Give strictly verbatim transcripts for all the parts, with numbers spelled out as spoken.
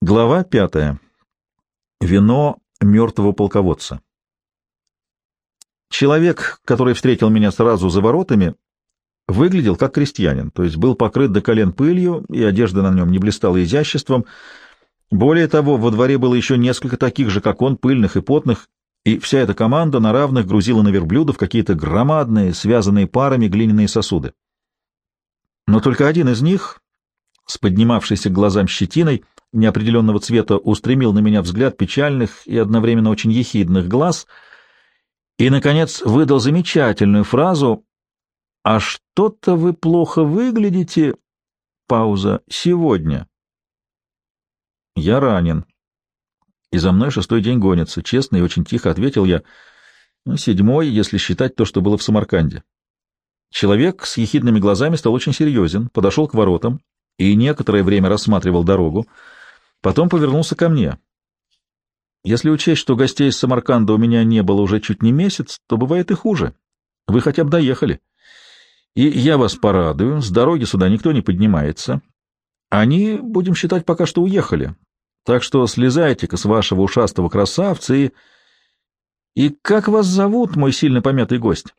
Глава пятая. Вино мертвого полководца. Человек, который встретил меня сразу за воротами, выглядел как крестьянин, то есть был покрыт до колен пылью, и одежда на нем не блистала изяществом. Более того, во дворе было еще несколько таких же, как он, пыльных и потных, и вся эта команда на равных грузила на верблюдов какие-то громадные, связанные парами глиняные сосуды. Но только один из них, с поднимавшейся к глазам щетиной, неопределенного цвета, устремил на меня взгляд печальных и одновременно очень ехидных глаз и, наконец, выдал замечательную фразу: «А что-то вы плохо выглядите...» Пауза. «Сегодня». «Я ранен. И за мной шестой день гонится», — честно и очень тихо ответил я. Ну, седьмой, если считать то, что было в Самарканде. Человек с ехидными глазами стал очень серьезен, подошел к воротам и некоторое время рассматривал дорогу. Потом повернулся ко мне. Если учесть, что гостей из Самарканда у меня не было уже чуть не месяц, то бывает и хуже. Вы хотя бы доехали. И я вас порадую, с дороги сюда никто не поднимается. Они, будем считать, пока что уехали. Так что слезайте-ка с вашего ушастого красавца и... И как вас зовут, мой сильно помятый гость?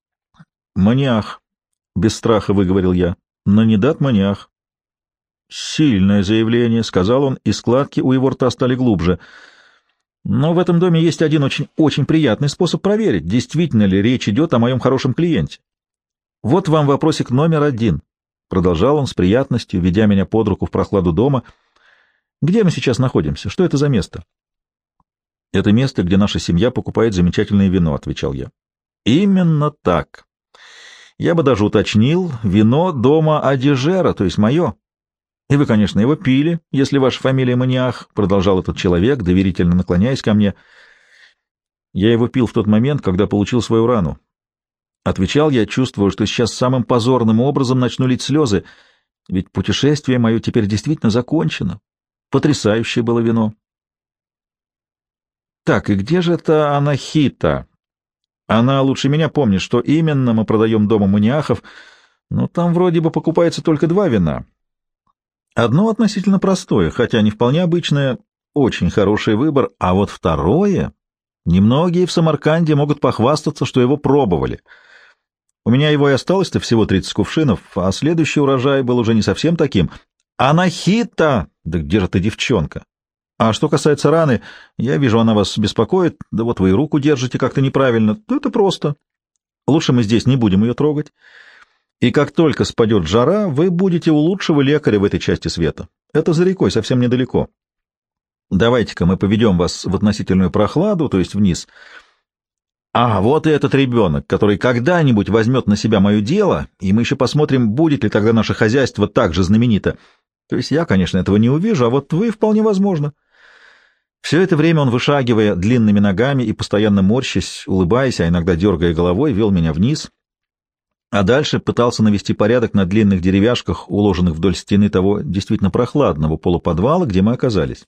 Маниах, — без страха выговорил я. Нанидат Маниах. «Сильное заявление», — сказал он, и складки у его рта стали глубже. «Но в этом доме есть один очень-очень приятный способ проверить, действительно ли речь идет о моем хорошем клиенте. Вот вам вопросик номер один», — продолжал он с приятностью, ведя меня под руку в прохладу дома. «Где мы сейчас находимся? Что это за место?» «Это место, где наша семья покупает замечательное вино», — отвечал я. «Именно так. Я бы даже уточнил, вино дома Адижера, то есть мое. И вы, конечно, его пили, если ваша фамилия Маниах», — продолжал этот человек, доверительно наклоняясь ко мне. «Я его пил в тот момент, когда получил свою рану», — отвечал я, чувствуя, что сейчас самым позорным образом начну лить слезы, ведь путешествие мое теперь действительно закончено. Потрясающее было вино. «Так, и где же это Анахита? Она лучше меня помнит, что именно мы продаем дома Маниахов, но там вроде бы покупается только два вина». Одно относительно простое, хотя не вполне обычное, очень хороший выбор, а вот второе... Немногие в Самарканде могут похвастаться, что его пробовали. У меня его и осталось-то всего тридцать кувшинов, а следующий урожай был уже не совсем таким. «Анахита! Да где же ты, девчонка? А что касается раны, я вижу, она вас беспокоит, да вот вы и руку держите как-то неправильно, то это просто. Лучше мы здесь не будем ее трогать. И как только спадет жара, вы будете у лучшего лекаря в этой части света. Это за рекой, совсем недалеко. Давайте-ка мы поведем вас в относительную прохладу, то есть вниз. А вот и этот ребенок, который когда-нибудь возьмет на себя мое дело, и мы еще посмотрим, будет ли тогда наше хозяйство так же знаменито. То есть я, конечно, этого не увижу, а вот вы вполне возможно». Все это время он, вышагивая длинными ногами и постоянно морщась, улыбаясь, а иногда дергая головой, вел меня вниз, а дальше пытался навести порядок на длинных деревяшках, уложенных вдоль стены того действительно прохладного полуподвала, где мы оказались.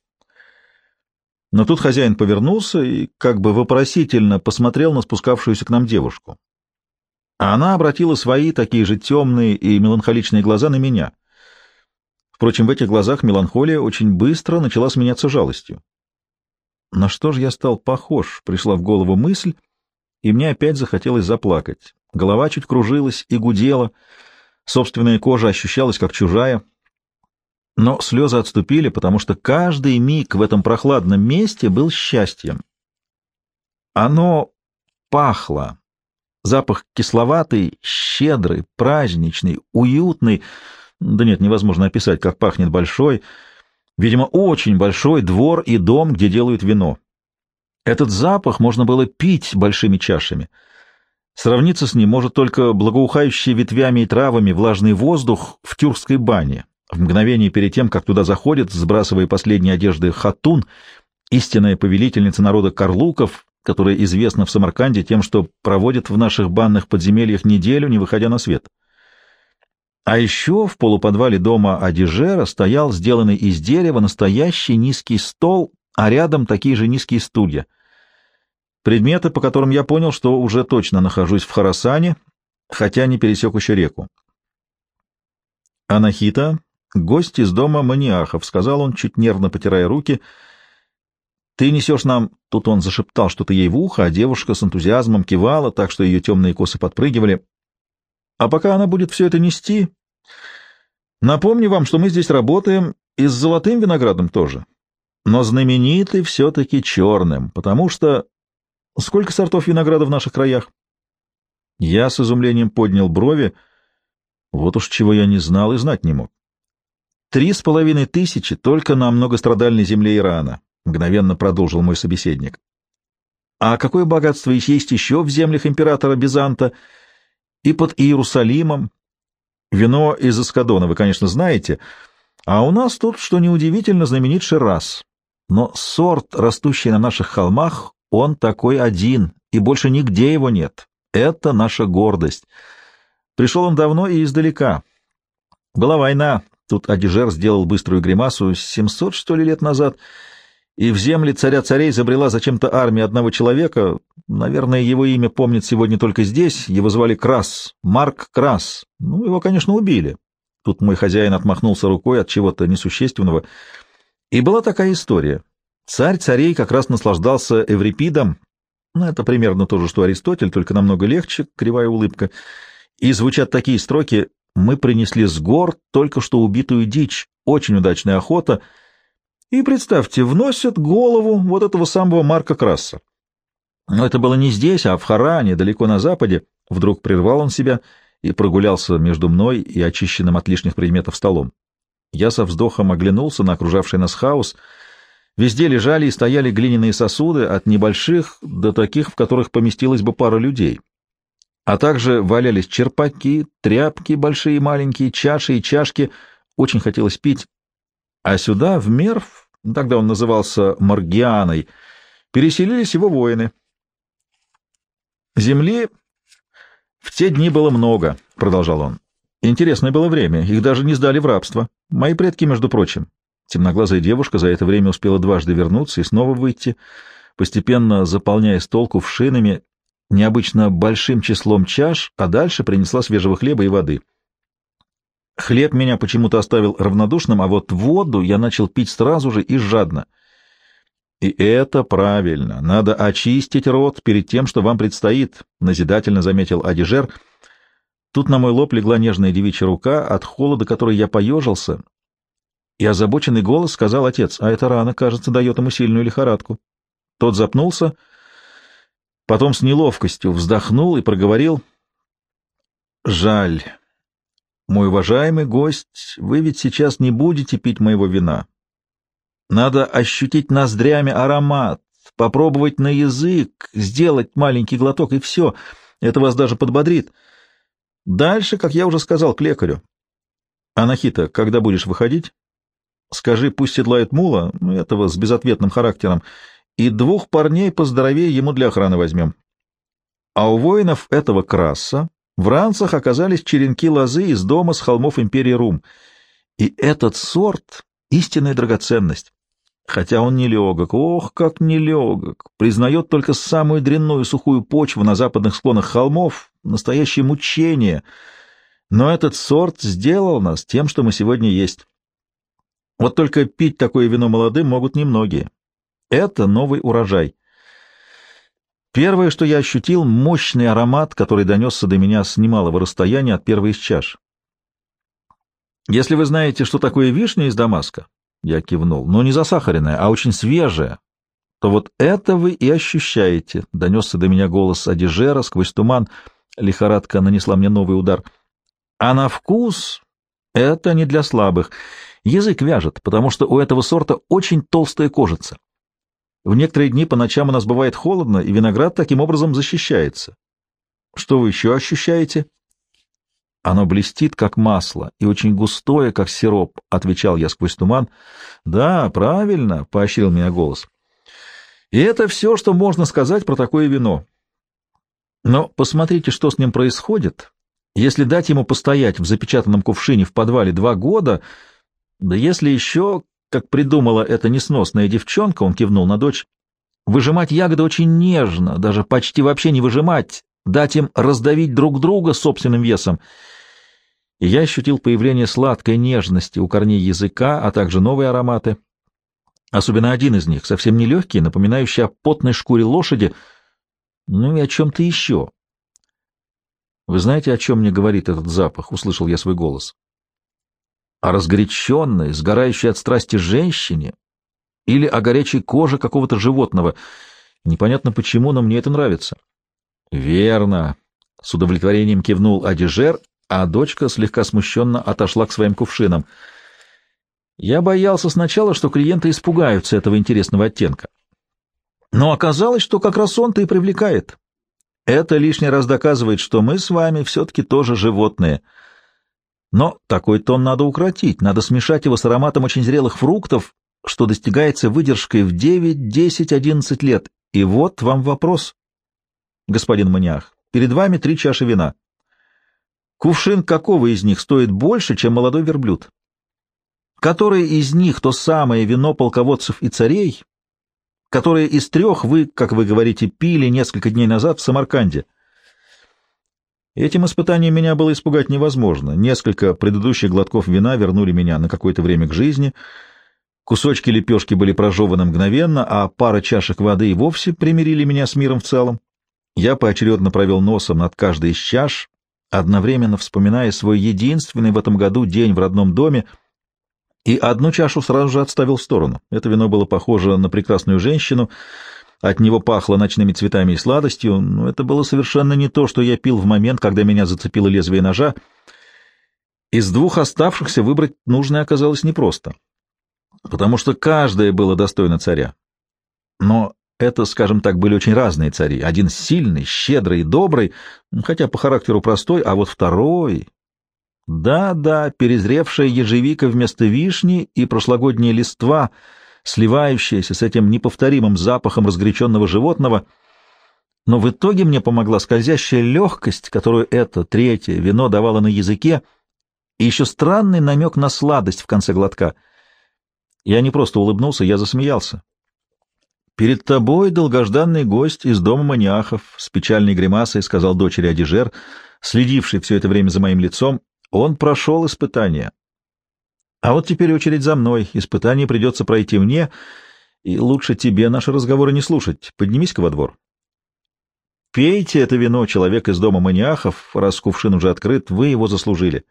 Но тут хозяин повернулся и как бы вопросительно посмотрел на спускавшуюся к нам девушку. А она обратила свои такие же темные и меланхоличные глаза на меня. Впрочем, в этих глазах меланхолия очень быстро начала сменяться жалостью. На что же я стал похож, пришла в голову мысль, и мне опять захотелось заплакать. Голова чуть кружилась и гудела, собственная кожа ощущалась как чужая. Но слезы отступили, потому что каждый миг в этом прохладном месте был счастьем. Оно пахло. Запах кисловатый, щедрый, праздничный, уютный. Да нет, невозможно описать, как пахнет большой, видимо, очень большой двор и дом, где делают вино. Этот запах можно было пить большими чашами. Сравниться с ним может только благоухающий ветвями и травами влажный воздух в тюркской бане, в мгновение перед тем, как туда заходит, сбрасывая последние одежды, хатун, истинная повелительница народа карлуков, которая известна в Самарканде тем, что проводит в наших банных подземельях неделю, не выходя на свет. А еще в полуподвале дома Адижера стоял сделанный из дерева настоящий низкий стол, а рядом такие же низкие стулья. Предметы, по которым я понял, что уже точно нахожусь в Хорасане, хотя не пересек еще реку. «Анахита», гость из дома Маниахов, — сказал он, чуть нервно потирая руки. — Ты несешь нам... Тут он зашептал что-то ей в ухо, а девушка с энтузиазмом кивала, так что ее темные косы подпрыгивали. — А пока она будет все это нести, напомню вам, что мы здесь работаем и с золотым виноградом тоже, но знамениты все-таки черным, потому что... Сколько сортов винограда в наших краях? Я с изумлением поднял брови. Вот уж чего я не знал и знать не мог. Три с половиной тысячи только на многострадальной земле Ирана, — мгновенно продолжил мой собеседник. А какое богатство есть еще в землях императора Бизанта и под Иерусалимом? Вино из Аскадона вы, конечно, знаете, а у нас тут, что неудивительно, знаменит Шираз. Но сорт, растущий на наших холмах, он такой один, и больше нигде его нет. Это наша гордость. Пришел он давно и издалека. Была война. Тут Адижер сделал быструю гримасу. Семьсот, что ли, лет назад. И в земли царя-царей забрела зачем-то армия одного человека. Наверное, его имя помнят сегодня только здесь. Его звали Крас. Марк Крас. Ну, его, конечно, убили. Тут мой хозяин отмахнулся рукой от чего-то несущественного. И была такая история. Царь царей как раз наслаждался Эврипидом. Ну, это примерно то же, что Аристотель, только намного легче, кривая улыбка. И звучат такие строки: «Мы принесли с гор только что убитую дичь, очень удачная охота». И, представьте, вносят голову вот этого самого Марка Краса. Но это было не здесь, а в Харане, далеко на западе. Вдруг прервал он себя и прогулялся между мной и очищенным от лишних предметов столом. Я со вздохом оглянулся на окружавший нас хаос. Везде лежали и стояли глиняные сосуды, от небольших до таких, в которых поместилась бы пара людей. А также валялись черпаки, тряпки большие и маленькие, чаши и чашки. Очень хотелось пить. А сюда, в Мерв, тогда он назывался Маргианой, переселились его воины. «Земли в те дни было много», — продолжал он. «Интересное было время, их даже не сдали в рабство. Мои предки, между прочим». Темноглазая девушка за это время успела дважды вернуться и снова выйти, постепенно заполняя стол кувшинами, необычно большим числом чаш, а дальше принесла свежего хлеба и воды. Хлеб меня почему-то оставил равнодушным, а вот воду я начал пить сразу же и жадно. — И это правильно. Надо очистить рот перед тем, что вам предстоит, — назидательно заметил Адижер. Тут на мой лоб легла нежная девичья рука, от холода которой я поежился, и озабоченный голос сказал: отец, а эта рана, кажется, дает ему сильную лихорадку. Тот запнулся, потом с неловкостью вздохнул и проговорил: «Жаль, мой уважаемый гость, вы ведь сейчас не будете пить моего вина. Надо ощутить ноздрями аромат, попробовать на язык, сделать маленький глоток, и все. Это вас даже подбодрит. Дальше, как я уже сказал, к лекарю. Анахита, когда будешь выходить, скажи, пусть седлает мула, ну, этого с безответным характером, и двух парней поздоровее ему для охраны возьмем. А у воинов этого Краса в ранцах оказались черенки лозы из дома с холмов империи Рум. И этот сорт — истинная драгоценность. Хотя он не легок, ох, как не легок, признает только самую дрянную сухую почву на западных склонах холмов, настоящее мучение. Но этот сорт сделал нас тем, что мы сегодня есть. Вот только пить такое вино молодым могут немногие. Это новый урожай. Первое, что я ощутил — мощный аромат, который донесся до меня с немалого расстояния от первой из чаш. Если вы знаете, что такое вишня из Дамаска, я кивнул, но не засахаренная, а очень свежая, то вот это вы и ощущаете, — донесся до меня голос Адижера сквозь туман. Лихорадка нанесла мне новый удар. А на вкус это не для слабых. Язык вяжет, потому что у этого сорта очень толстая кожица. В некоторые дни по ночам у нас бывает холодно, и виноград таким образом защищается. Что вы еще ощущаете? Оно блестит, как масло, и очень густое, как сироп, — отвечал я сквозь туман. Да, правильно, — поощрил меня голос. И это все, что можно сказать про такое вино. Но посмотрите, что с ним происходит. Если дать ему постоять в запечатанном кувшине в подвале два года, да если еще, как придумала эта несносная девчонка, — он кивнул на дочь, — выжимать ягоды очень нежно, даже почти вообще не выжимать, дать им раздавить друг друга собственным весом. и я ощутил появление сладкой нежности у корней языка, а также новые ароматы. Особенно один из них, совсем не легкий, напоминающий о потной шкуре лошади, ну и о чем-то еще. «Вы знаете, о чем мне говорит этот запах?» — услышал я свой голос. О разгоряченной, сгорающей от страсти женщине или о горячей коже какого-то животного. Непонятно почему, но мне это нравится. «Верно», — с удовлетворением кивнул Адижер, а дочка слегка смущенно отошла к своим кувшинам. Я боялся сначала, что клиенты испугаются этого интересного оттенка. Но оказалось, что как раз он-то и привлекает. Это лишний раз доказывает, что мы с вами все-таки тоже животные. Но такой тон надо укротить, надо смешать его с ароматом очень зрелых фруктов, что достигается выдержкой в девять, десять, одиннадцать лет. И вот вам вопрос, господин Маниах. Перед вами три чаши вина. Кувшин какого из них стоит больше, чем молодой верблюд? Которое из них то самое вино полководцев и царей, которое из трех вы, как вы говорите, пили несколько дней назад в Самарканде? Этим испытанием меня было испугать невозможно. Несколько предыдущих глотков вина вернули меня на какое-то время к жизни. Кусочки лепешки были прожеваны мгновенно, а пара чашек воды и вовсе примирили меня с миром в целом. Я поочередно провел носом над каждой из чаш, одновременно вспоминая свой единственный в этом году день в родном доме, и одну чашу сразу же отставил в сторону. Это вино было похоже на прекрасную женщину, от него пахло ночными цветами и сладостью, но это было совершенно не то, что я пил в момент, когда меня зацепило лезвие ножа. Из двух оставшихся выбрать нужное оказалось непросто, потому что каждое было достойно царя. Но это, скажем так, были очень разные цари. Один сильный, щедрый и добрый, хотя по характеру простой, а вот второй... Да-да, перезревшая ежевика вместо вишни и прошлогодние листва, сливающиеся с этим неповторимым запахом разгоряченного животного. Но в итоге мне помогла скользящая легкость, которую это третье вино давало на языке, и еще странный намек на сладость в конце глотка. Я не просто улыбнулся, я засмеялся. «Перед тобой долгожданный гость из дома Маниахов», — с печальной гримасой сказал дочери Адижер, следивший все это время за моим лицом. Он прошел испытание. А вот теперь очередь за мной. Испытание придется пройти мне, и лучше тебе наши разговоры не слушать. Поднимись-ка во двор. Пейте это вино, человек из дома Маниахов, раз кувшин уже открыт, вы его заслужили.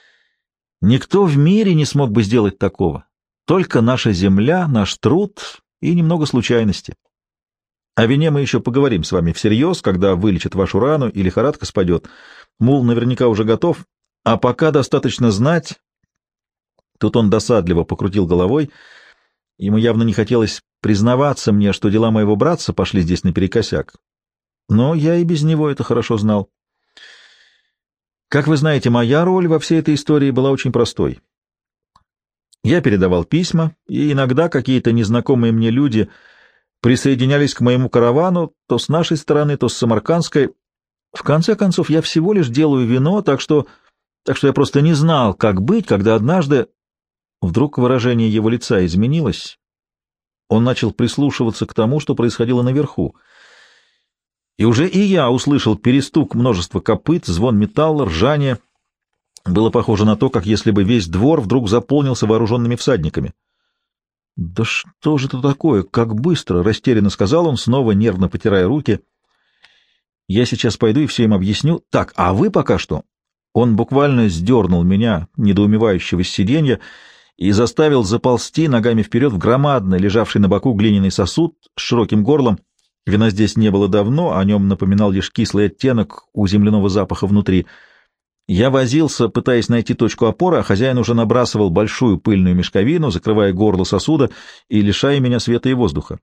Никто в мире не смог бы сделать такого. Только наша земля, наш труд и немного случайности. О вине мы еще поговорим с вами всерьез, когда вылечат вашу рану и лихорадка спадет. Мул наверняка уже готов. А пока достаточно знать...» Тут он досадливо покрутил головой. Ему явно не хотелось признаваться мне, что дела моего братца пошли здесь наперекосяк. Но я и без него это хорошо знал. Как вы знаете, моя роль во всей этой истории была очень простой. Я передавал письма, и иногда какие-то незнакомые мне люди присоединялись к моему каравану то с нашей стороны, то с самаркандской. В конце концов, я всего лишь делаю вино, так что... Так что я просто не знал, как быть, когда однажды... Вдруг выражение его лица изменилось. Он начал прислушиваться к тому, что происходило наверху. И уже и я услышал перестук множества копыт, звон металла, ржание. Было похоже на то, как если бы весь двор вдруг заполнился вооруженными всадниками. «Да что же это такое? Как быстро!» — растерянно сказал он, снова нервно потирая руки. «Я сейчас пойду и все им объясню. Так, а вы пока что...» Он буквально сдернул меня, недоумевающего с сиденья, и заставил заползти ногами вперед в громадный, лежавший на боку глиняный сосуд с широким горлом. Вина здесь не было давно, о нем напоминал лишь кислый оттенок у земляного запаха внутри. Я возился, пытаясь найти точку опоры, а хозяин уже набрасывал большую пыльную мешковину, закрывая горло сосуда и лишая меня света и воздуха.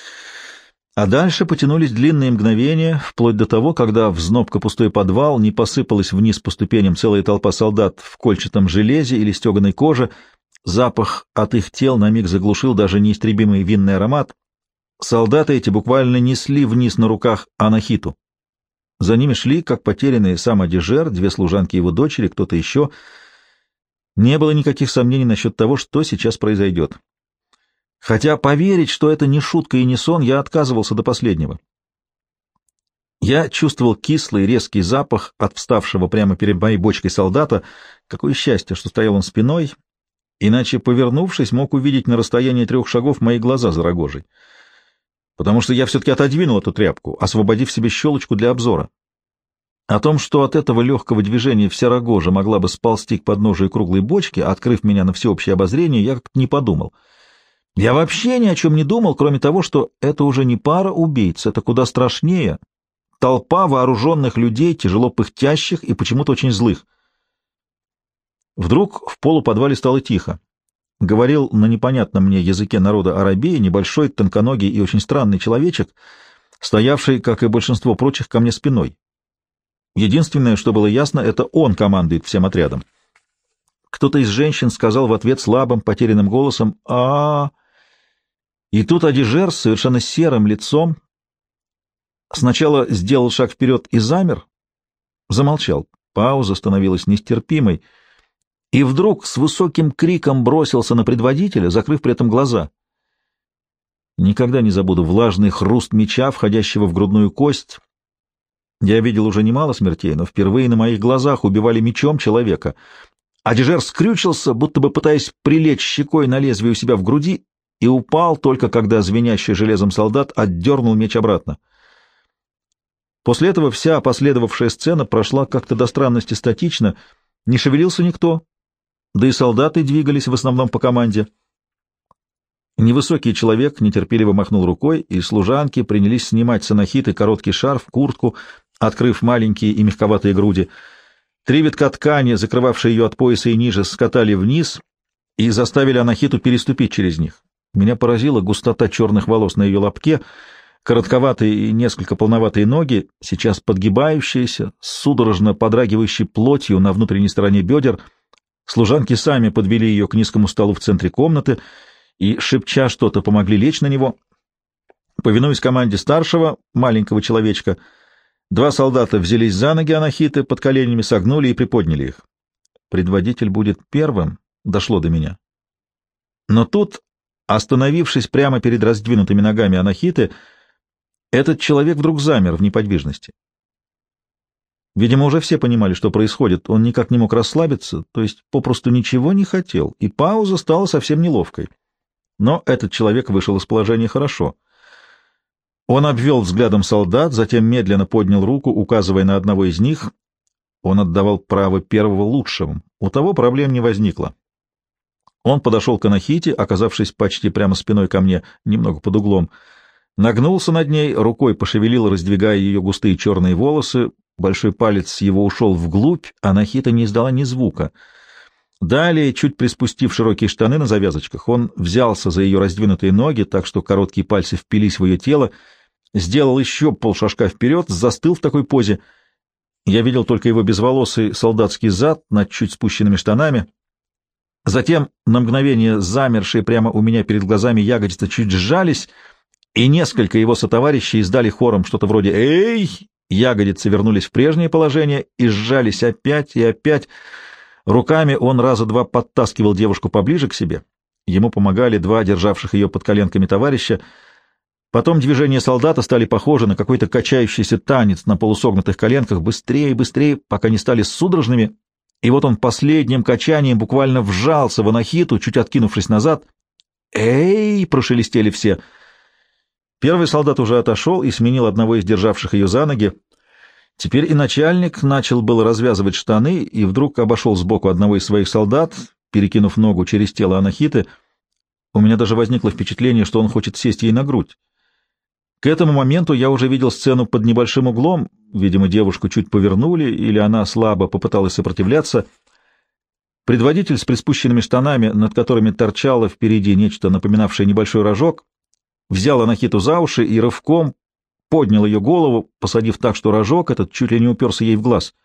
А дальше потянулись длинные мгновения, вплоть до того, когда в знобко-пустой подвал не посыпалась вниз по ступеням целая толпа солдат в кольчатом железе или стеганой коже. Запах от их тел на миг заглушил даже неистребимый винный аромат. Солдаты эти буквально несли вниз на руках Анахиту. За ними шли, как потерянные, сам Адижер, две служанки его дочери, кто-то еще. Не было никаких сомнений насчет того, что сейчас произойдет. Хотя поверить, что это не шутка и не сон, я отказывался до последнего. Я чувствовал кислый резкий запах от вставшего прямо перед моей бочкой солдата. Какое счастье, что стоял он спиной, иначе, повернувшись, мог увидеть на расстоянии трех шагов мои глаза за рогожей, потому что я все-таки отодвинул эту тряпку, освободив себе щелочку для обзора. О том, что от этого легкого движения вся рогожа могла бы сползти к подножию круглой бочки, открыв меня на всеобщее обозрение, я как-то не подумал. Я вообще ни о чем не думал, кроме того, что это уже не пара убийц, это куда страшнее. Толпа вооруженных людей, тяжело пыхтящих и почему-то очень злых. Вдруг в полуподвале стало тихо. Говорил на непонятном мне языке народа Арабии небольшой, тонконогий и очень странный человечек, стоявший, как и большинство прочих, ко мне спиной. Единственное, что было ясно, это он командует всем отрядом. Кто-то из женщин сказал в ответ слабым, потерянным голосом а, -а, -а И тут Адижер с совершенно серым лицом сначала сделал шаг вперед и замер, замолчал. Пауза становилась нестерпимой, и вдруг с высоким криком бросился на предводителя, закрыв при этом глаза. Никогда не забуду влажный хруст меча, входящего в грудную кость. Я видел уже немало смертей, но впервые на моих глазах убивали мечом человека. Адижер скрючился, будто бы пытаясь прилечь щекой на лезвие у себя в груди, и упал только когда звенящий железом солдат отдернул меч обратно. После этого вся последовавшая сцена прошла как-то до странности статично, не шевелился никто, да и солдаты двигались в основном по команде. Невысокий человек нетерпеливо махнул рукой, и служанки принялись снимать с анахиты короткий шарф, куртку, открыв маленькие и мягковатые груди. Три витка ткани, закрывавшие ее от пояса и ниже, скатали вниз и заставили анахиту переступить через них. Меня поразила густота черных волос на ее лобке, коротковатые и несколько полноватые ноги, сейчас подгибающиеся, с судорожно подрагивающей плотью на внутренней стороне бедер. Служанки сами подвели ее к низкому столу в центре комнаты и, шепча что-то, помогли лечь на него. Повинуясь команде старшего, маленького человечка, два солдата взялись за ноги анахиты, под коленями согнули и приподняли их. Предводитель будет первым, дошло до меня. Но тут, остановившись прямо перед раздвинутыми ногами анахиты, этот человек вдруг замер в неподвижности. Видимо, уже все понимали, что происходит, он никак не мог расслабиться, то есть попросту ничего не хотел, и пауза стала совсем неловкой. Но этот человек вышел из положения хорошо. Он обвел взглядом солдат, затем медленно поднял руку, указывая на одного из них. Он отдавал право первого лучшему. У того проблем не возникло. Он подошел к анахите, оказавшись почти прямо спиной ко мне, немного под углом, нагнулся над ней, рукой пошевелил, раздвигая ее густые черные волосы, большой палец его ушел вглубь, анахита не издала ни звука. Далее, чуть приспустив широкие штаны на завязочках, он взялся за ее раздвинутые ноги, так что короткие пальцы впились в ее тело, сделал еще полшажка вперед, застыл в такой позе. Я видел только его безволосый солдатский зад над чуть спущенными штанами. Затем на мгновение замершие прямо у меня перед глазами ягодицы чуть сжались, и несколько его сотоварищей издали хором что-то вроде «Эй!». Ягодицы вернулись в прежнее положение и сжались опять и опять. Руками он раза два подтаскивал девушку поближе к себе. Ему помогали два державших ее под коленками товарища. Потом движения солдата стали похожи на какой-то качающийся танец на полусогнутых коленках, быстрее и быстрее, пока не стали судорожными. И вот он последним качанием буквально вжался в анахиту, чуть откинувшись назад. «Эй!» — прошелестели все. Первый солдат уже отошел и сменил одного из державших ее за ноги. Теперь и начальник начал было развязывать штаны и вдруг обошел сбоку одного из своих солдат, перекинув ногу через тело анахиты. У меня даже возникло впечатление, что он хочет сесть ей на грудь. К этому моменту я уже видел сцену под небольшим углом, видимо, девушку чуть повернули, или она слабо попыталась сопротивляться. Предводитель с приспущенными штанами, над которыми торчало впереди нечто напоминавшее небольшой рожок, взял анахиту за уши и рывком поднял ее голову, посадив так, что рожок этот чуть ли не уперся ей в глаз.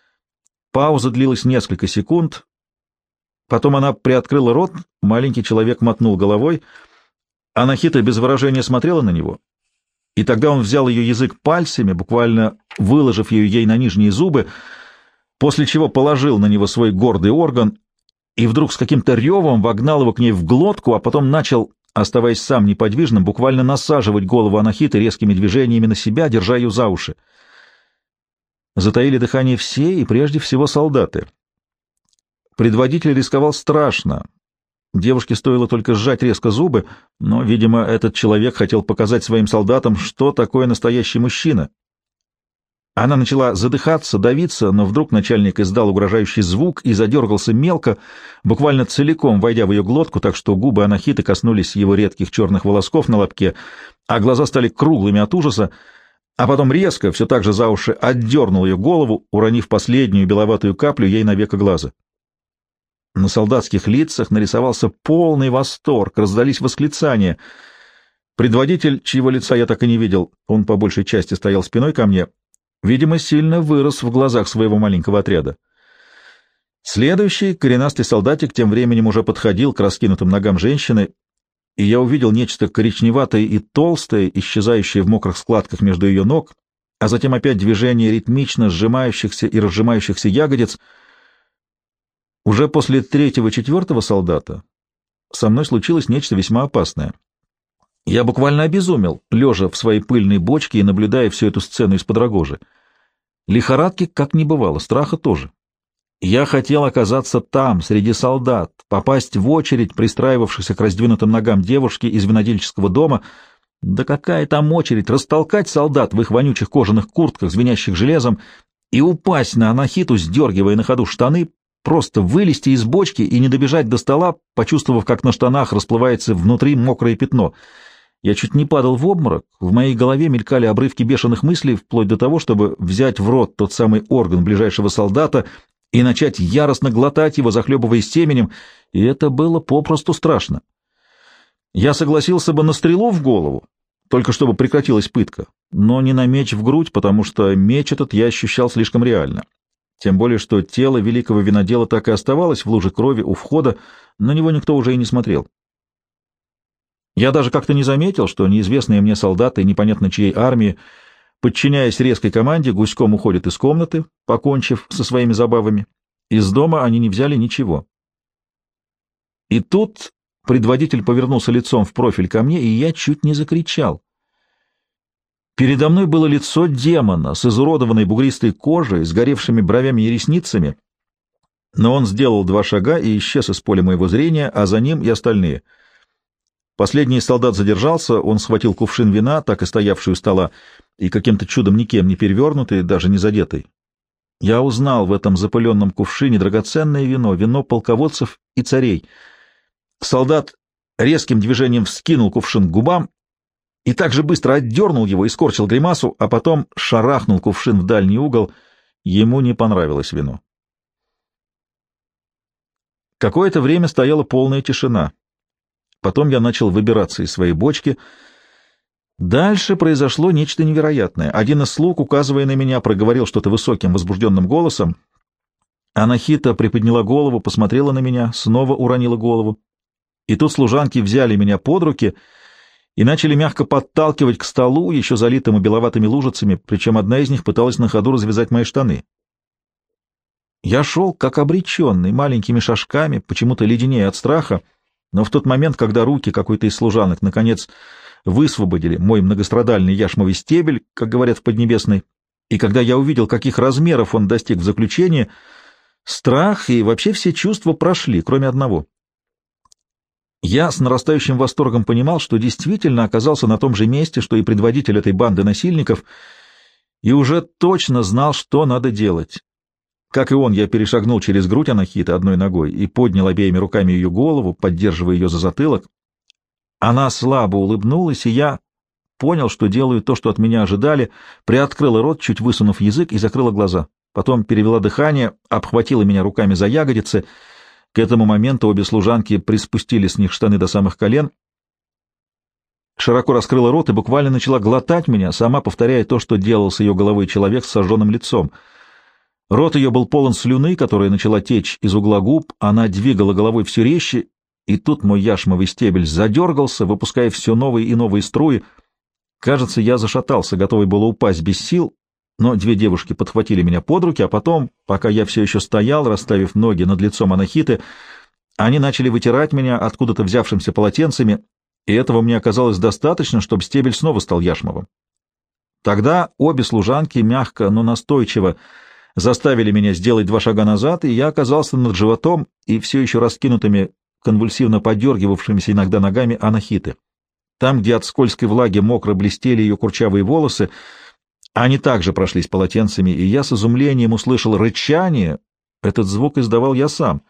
Пауза длилась несколько секунд. Потом она приоткрыла рот, маленький человек мотнул головой. Анахита без выражения смотрела на него, и тогда он взял ее язык пальцами, буквально выложив ее ей на нижние зубы, после чего положил на него свой гордый орган и вдруг с каким-то ревом вогнал его к ней в глотку, а потом начал, оставаясь сам неподвижным, буквально насаживать голову анахиты резкими движениями на себя, держа ее за уши. Затаили дыхание все и прежде всего солдаты. Предводитель рисковал страшно. Девушке стоило только сжать резко зубы, но, видимо, этот человек хотел показать своим солдатам, что такое настоящий мужчина. Она начала задыхаться, давиться, но вдруг начальник издал угрожающий звук и задергался мелко, буквально целиком войдя в ее глотку, так что губы Анахиты коснулись его редких черных волосков на лобке, а глаза стали круглыми от ужаса, а потом резко, все так же за уши, отдернул ее голову, уронив последнюю беловатую каплю ей на веко глаза. На солдатских лицах нарисовался полный восторг, раздались восклицания. Предводитель, чьего лица я так и не видел, он по большей части стоял спиной ко мне, видимо, сильно вырос в глазах своего маленького отряда. Следующий, коренастый солдатик, тем временем уже подходил к раскинутым ногам женщины, и я увидел нечто коричневатое и толстое, исчезающее в мокрых складках между ее ног, а затем опять движение ритмично сжимающихся и разжимающихся ягодиц. Уже после третьего-четвертого солдата со мной случилось нечто весьма опасное. Я буквально обезумел, лежа в своей пыльной бочке и наблюдая всю эту сцену из-под рогожи. Лихорадки как не бывало, страха тоже. Я хотел оказаться там, среди солдат, попасть в очередь пристраивавшихся к раздвинутым ногам девушки из винодельческого дома. Да какая там очередь, растолкать солдат в их вонючих кожаных куртках, звенящих железом, и упасть на Анахиту, сдергивая на ходу штаны, просто вылезти из бочки и не добежать до стола, почувствовав, как на штанах расплывается внутри мокрое пятно. Я чуть не падал в обморок, в моей голове мелькали обрывки бешеных мыслей, вплоть до того, чтобы взять в рот тот самый орган ближайшего солдата и начать яростно глотать его, захлебываясь семенем, и это было попросту страшно. Я согласился бы на стрелу в голову, только чтобы прекратилась пытка, но не на меч в грудь, потому что меч этот я ощущал слишком реально. Тем более, что тело великого винодела так и оставалось в луже крови у входа, на него никто уже и не смотрел. Я даже как-то не заметил, что неизвестные мне солдаты непонятно чьей армии, подчиняясь резкой команде, гуськом уходят из комнаты, покончив со своими забавами. Из дома они не взяли ничего. И тут предводитель повернулся лицом в профиль ко мне, и я чуть не закричал. Передо мной было лицо демона с изуродованной бугристой кожей, сгоревшими бровями и ресницами, но он сделал два шага и исчез из поля моего зрения, а за ним и остальные. Последний солдат задержался, он схватил кувшин вина, так и стоявший у стола, и каким-то чудом никем не перевернутый, даже не задетый. Я узнал в этом запыленном кувшине драгоценное вино, вино полководцев и царей. Солдат резким движением вскинул кувшин к губам и так же быстро отдернул его и скорчил гримасу, а потом шарахнул кувшин в дальний угол. Ему не понравилось вино. Какое-то время стояла полная тишина. Потом я начал выбираться из своей бочки. Дальше произошло нечто невероятное. Один из слуг, указывая на меня, проговорил что-то высоким, возбужденным голосом. Анахита приподняла голову, посмотрела на меня, снова уронила голову. И тут служанки взяли меня под руки и начали мягко подталкивать к столу, еще залитому беловатыми лужицами, причем одна из них пыталась на ходу развязать мои штаны. Я шел, как обреченный, маленькими шажками, почему-то леденее от страха, но в тот момент, когда руки какой-то из служанок, наконец, высвободили мой многострадальный яшмовый стебель, как говорят в Поднебесной, и когда я увидел, каких размеров он достиг в заключении, страх и вообще все чувства прошли, кроме одного. Я с нарастающим восторгом понимал, что действительно оказался на том же месте, что и предводитель этой банды насильников, и уже точно знал, что надо делать. Как и он, я перешагнул через грудь Анахиты одной ногой и поднял обеими руками ее голову, поддерживая ее за затылок. Она слабо улыбнулась, и я понял, что делаю то, что от меня ожидали, приоткрыла рот, чуть высунув язык, и закрыла глаза. Потом перевела дыхание, обхватила меня руками за ягодицы. К этому моменту обе служанки приспустили с них штаны до самых колен. Широко раскрыла рот и буквально начала глотать меня, сама повторяя то, что делал с ее головой человек с сожженным лицом. Рот ее был полон слюны, которая начала течь из угла губ, она двигала головой все резче, и тут мой яшмовый стебель задергался, выпуская все новые и новые струи. Кажется, я зашатался, готовый был упасть без сил, но две девушки подхватили меня под руки, а потом, пока я все еще стоял, расставив ноги над лицом Анахиты, они начали вытирать меня откуда-то взявшимся полотенцами, и этого мне оказалось достаточно, чтобы стебель снова стал яшмовым. Тогда обе служанки мягко, но настойчиво заставили меня сделать два шага назад, и я оказался над животом и все еще раскинутыми, конвульсивно подергивавшимися иногда ногами Анахиты. Там, где от скользкой влаги мокро блестели ее курчавые волосы, они также прошлись полотенцами, и я с изумлением услышал рычание. Этот звук издавал я сам.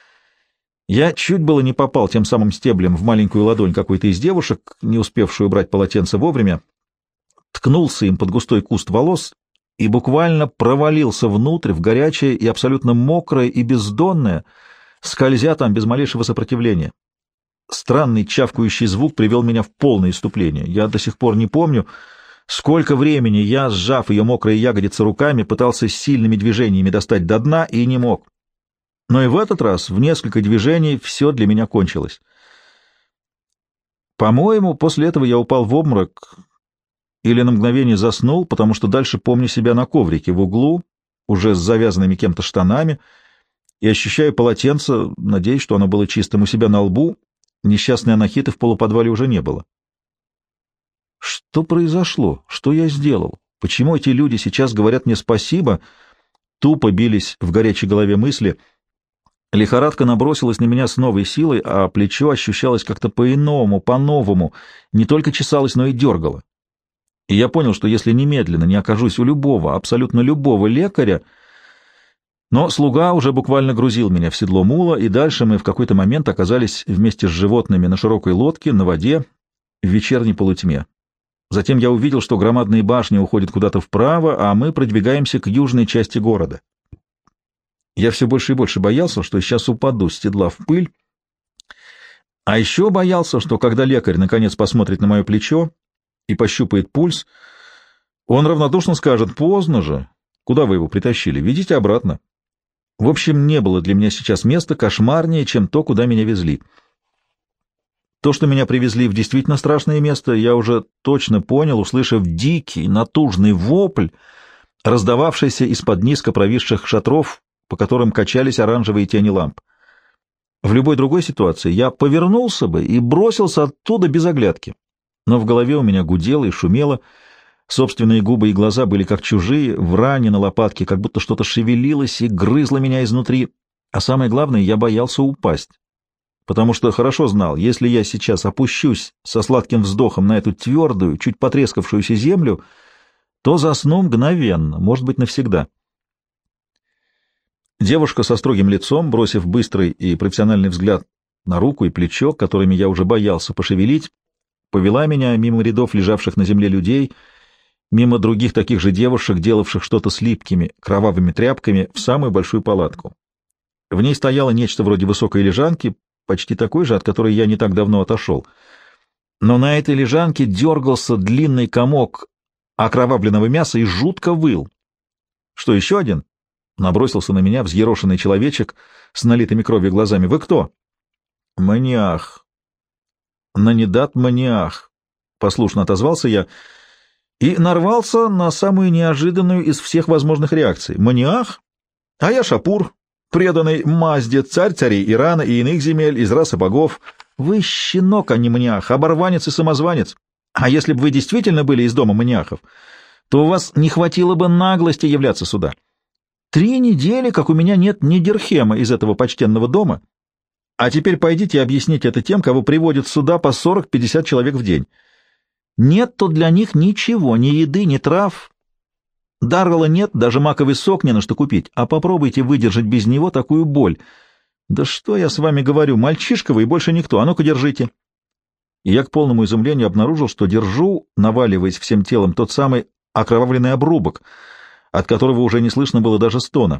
Я чуть было не попал тем самым стеблем в маленькую ладонь какой-то из девушек, не успевшую убрать полотенце вовремя, ткнулся им под густой куст волос и буквально провалился внутрь, в горячее и абсолютно мокрое и бездонное, скользя там без малейшего сопротивления. Странный чавкающий звук привел меня в полное исступление. Я до сих пор не помню, сколько времени я, сжав ее мокрые ягодицы руками, пытался сильными движениями достать до дна и не мог. Но и в этот раз в несколько движений все для меня кончилось. По-моему, после этого я упал в обморок или на мгновение заснул, потому что дальше помню себя на коврике в углу, уже с завязанными кем-то штанами, и ощущаю полотенце, надеюсь, что оно было чистым у себя на лбу. Несчастной Анахиты в полуподвале уже не было. Что произошло? Что я сделал? Почему эти люди сейчас говорят мне спасибо? Тупо бились в горячей голове мысли. Лихорадка набросилась на меня с новой силой, а плечо ощущалось как-то по-иному, по-новому, не только чесалось, но и дергало. И я понял, что если немедленно не окажусь у любого, абсолютно любого лекаря. Но слуга уже буквально грузил меня в седло мула, и дальше мы в какой-то момент оказались вместе с животными на широкой лодке, на воде, в вечерней полутьме. Затем я увидел, что громадные башни уходят куда-то вправо, а мы продвигаемся к южной части города. Я все больше и больше боялся, что сейчас упаду с седла в пыль, а еще боялся, что когда лекарь наконец посмотрит на мое плечо и пощупает пульс, он равнодушно скажет: «Поздно же, куда вы его притащили? Ведите обратно». В общем, не было для меня сейчас места кошмарнее, чем то, куда меня везли. То, что меня привезли в действительно страшное место, я уже точно понял, услышав дикий, натужный вопль, раздававшийся из-под низко провисших шатров, по которым качались оранжевые тени ламп. В любой другой ситуации я повернулся бы и бросился оттуда без оглядки. Но в голове у меня гудело и шумело, собственные губы и глаза были как чужие, в ране на лопатке как будто что-то шевелилось и грызло меня изнутри, а самое главное, я боялся упасть, потому что хорошо знал, если я сейчас опущусь со сладким вздохом на эту твердую, чуть потрескавшуюся землю, то засну мгновенно, может быть, навсегда. Девушка со строгим лицом, бросив быстрый и профессиональный взгляд на руку и плечо, которыми я уже боялся пошевелить, повела меня мимо рядов лежавших на земле людей, мимо других таких же девушек, делавших что-то с липкими, кровавыми тряпками, в самую большую палатку. В ней стояло нечто вроде высокой лежанки, почти такой же, от которой я не так давно отошел. Но на этой лежанке дергался длинный комок окровавленного мяса и жутко выл. Что, еще один? Набросился на меня взъерошенный человечек с налитыми кровью глазами. «Вы кто?» «Маниах». «Нанидат Маниах», — послушно отозвался я и нарвался на самую неожиданную из всех возможных реакций. «Маниах? А я Шапур, преданный Мазде, царь царей Ирана и иных земель из расы богов. Вы щенок, а не Маниах, оборванец и самозванец. А если бы вы действительно были из дома Маниахов, то у вас не хватило бы наглости являться сюда. Три недели, как у меня нет ни дирхема из этого почтенного дома. А теперь пойдите и объясните это тем, кого приводят сюда по сорок-пятьдесят человек в день. Нет тут для них ничего, ни еды, ни трав. Даррелла нет, даже маковый сок не на что купить. А попробуйте выдержать без него такую боль. Да что я с вами говорю, мальчишка вы и больше никто, а ну-ка держите». И я к полному изумлению обнаружил, что держу, наваливаясь всем телом, тот самый окровавленный обрубок, от которого уже не слышно было даже стона.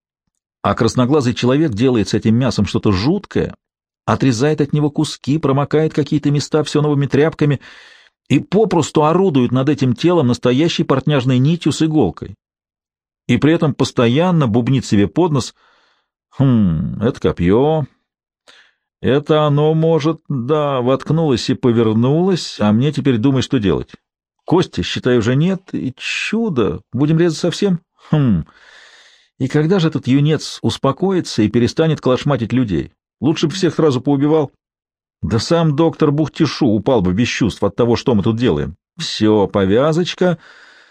А красноглазый человек делает с этим мясом что-то жуткое, отрезает от него куски, промокает какие-то места все новыми тряпками и попросту орудует над этим телом настоящей портняжной нитью с иголкой. И при этом постоянно бубнит себе под нос: «Хм, это копье, это оно, может, да, воткнулось и повернулось, а мне теперь думай, что делать. Кости, считай, уже нет, и чудо, будем резать совсем? Хм, и когда же этот юнец успокоится и перестанет клашматить людей? Лучше бы всех сразу поубивал. Да сам доктор Бухтишу упал бы без чувств от того, что мы тут делаем. Все, повязочка,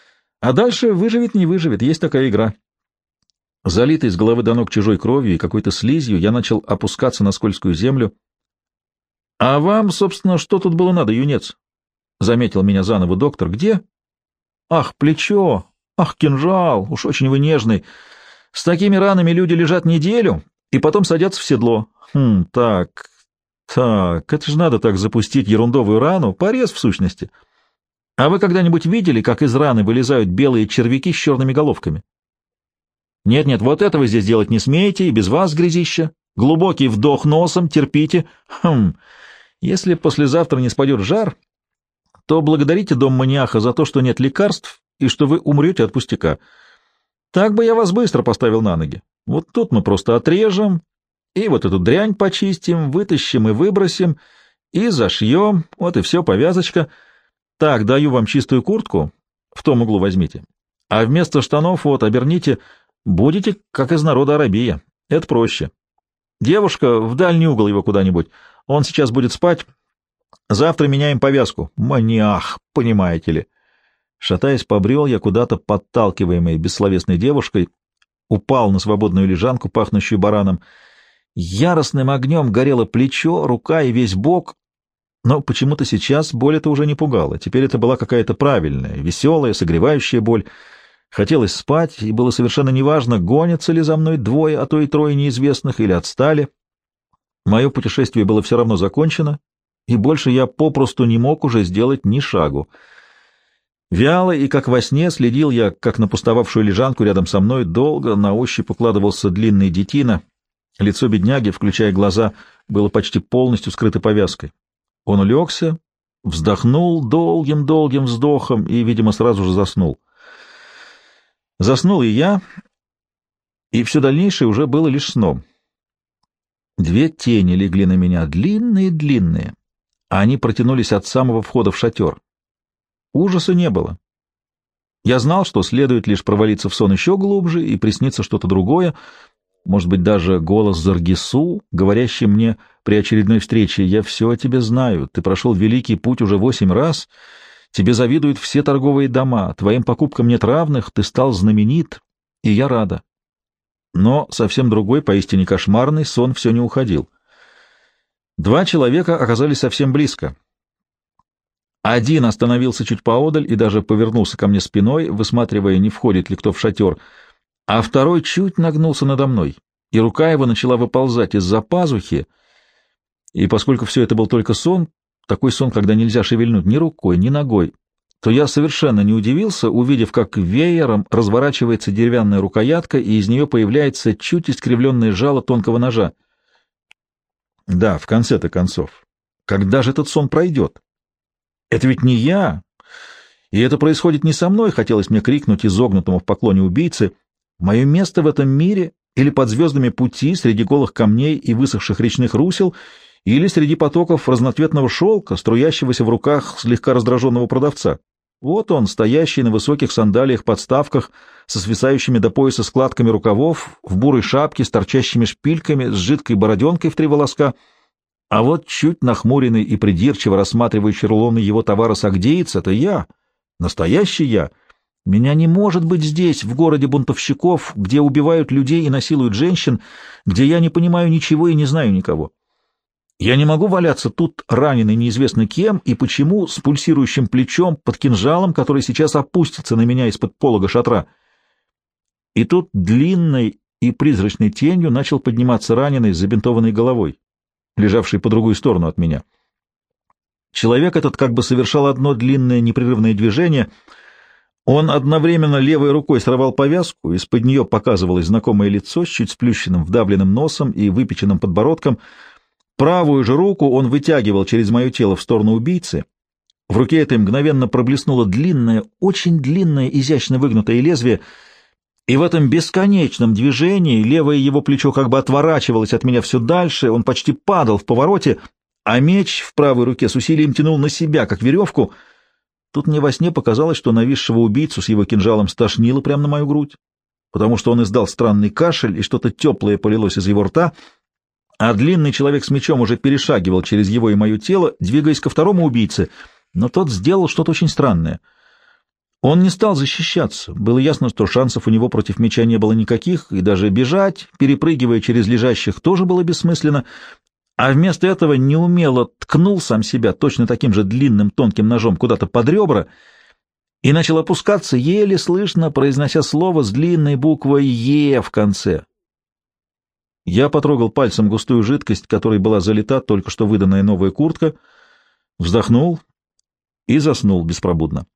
А дальше выживет, не выживет, есть такая игра. Залитый с головы до ног чужой кровью и какой-то слизью, я начал опускаться на скользкую землю. — А вам, собственно, что тут было надо, юнец? — заметил меня заново доктор. — Где? — Ах, плечо! Ах, кинжал! Уж очень вы нежный. С такими ранами люди лежат неделю и потом садятся в седло. Хм, так, так, это же надо так запустить ерундовую рану, порез в сущности. А вы когда-нибудь видели, как из раны вылезают белые червяки с черными головками? Нет-нет, вот этого здесь делать не смеете, и без вас, грязища. Глубокий вдох носом, терпите. Хм, если послезавтра не спадет жар, то благодарите дом маниаха за то, что нет лекарств и что вы умрете от пустяка. Так бы я вас быстро поставил на ноги. Вот тут мы просто отрежем, и вот эту дрянь почистим, вытащим и выбросим, и зашьем. Вот и все, повязочка. Так, даю вам чистую куртку, в том углу возьмите. А вместо штанов вот оберните, будете как из народа Арабия. Это проще. Девушка, в дальний угол его куда-нибудь. Он сейчас будет спать. Завтра меняем повязку. Маниах, понимаете ли. Шатаясь, побрел я куда-то, подталкиваемый бессловесной девушкой, упал на свободную лежанку, пахнущую бараном. Яростным огнем горело плечо, рука и весь бок, но почему-то сейчас боль это уже не пугала. Теперь это была какая-то правильная, веселая, согревающая боль. Хотелось спать, и было совершенно неважно, гонятся ли за мной двое, а то и трое неизвестных, или отстали. Мое путешествие было все равно закончено, и больше я попросту не мог уже сделать ни шагу. Вяло и как во сне следил я, как на пустовавшую лежанку рядом со мной долго на ощупь укладывался длинный детина. Лицо бедняги, включая глаза, было почти полностью скрыто повязкой. Он улегся, вздохнул долгим-долгим вздохом и, видимо, сразу же заснул. Заснул и я, и все дальнейшее уже было лишь сном. Две тени легли на меня, длинные-длинные, а они протянулись от самого входа в шатер. Ужаса не было. Я знал, что следует лишь провалиться в сон еще глубже и приснится что-то другое, может быть, даже голос Заргису, говорящий мне при очередной встрече: «Я все о тебе знаю, ты прошел великий путь уже восемь раз, тебе завидуют все торговые дома, твоим покупкам нет равных, ты стал знаменит, и я рада». Но совсем другой, поистине кошмарный сон все не уходил. Два человека оказались совсем близко. Один остановился чуть поодаль и даже повернулся ко мне спиной, высматривая, не входит ли кто в шатер, а второй чуть нагнулся надо мной, и рука его начала выползать из-за пазухи, и поскольку все это был только сон, такой сон, когда нельзя шевельнуть ни рукой, ни ногой, то я совершенно не удивился, увидев, как веером разворачивается деревянная рукоятка, и из нее появляется чуть искривленное жало тонкого ножа. Да, в конце-то концов, когда же этот сон пройдет? Это ведь не я, и это происходит не со мной, хотелось мне крикнуть изогнутому в поклоне убийцы. Мое место в этом мире или под звездами пути среди голых камней и высохших речных русел, или среди потоков разноцветного шелка, струящегося в руках слегка раздраженного продавца. Вот он, стоящий на высоких сандалиях-подставках, со свисающими до пояса складками рукавов, в бурой шапке с торчащими шпильками, с жидкой бороденкой в три волоска. А вот чуть нахмуренный и придирчиво рассматривающий рулоны его товара сагдеец — это я, настоящий я. Меня не может быть здесь, в городе бунтовщиков, где убивают людей и насилуют женщин, где я не понимаю ничего и не знаю никого. Я не могу валяться тут, раненый неизвестно кем и почему, с пульсирующим плечом, под кинжалом, который сейчас опустится на меня из-под полога шатра. И тут длинной и призрачной тенью начал подниматься раненый с забинтованной головой, лежавший по другую сторону от меня. Человек этот как бы совершал одно длинное непрерывное движение. Он одновременно левой рукой срывал повязку, из-под нее показывалось знакомое лицо с чуть сплющенным вдавленным носом и выпеченным подбородком. Правую же руку он вытягивал через мое тело в сторону убийцы. В руке этой мгновенно проблеснуло длинное, очень длинное, изящно выгнутое лезвие, и в этом бесконечном движении левое его плечо как бы отворачивалось от меня все дальше, он почти падал в повороте, а меч в правой руке с усилием тянул на себя, как веревку. Тут мне во сне показалось, что нависшего убийцу с его кинжалом стошнило прямо на мою грудь, потому что он издал странный кашель, и что-то теплое полилось из его рта, а длинный человек с мечом уже перешагивал через его и мое тело, двигаясь ко второму убийце, но тот сделал что-то очень странное. Он не стал защищаться. Было ясно, что шансов у него против меча не было никаких, и даже бежать, перепрыгивая через лежащих, тоже было бессмысленно, а вместо этого неумело ткнул сам себя точно таким же длинным тонким ножом куда-то под ребра и начал опускаться, еле слышно, произнося слово с длинной буквой «Е» в конце. Я потрогал пальцем густую жидкость, которой была залита только что выданная новая куртка, вздохнул и заснул беспробудно.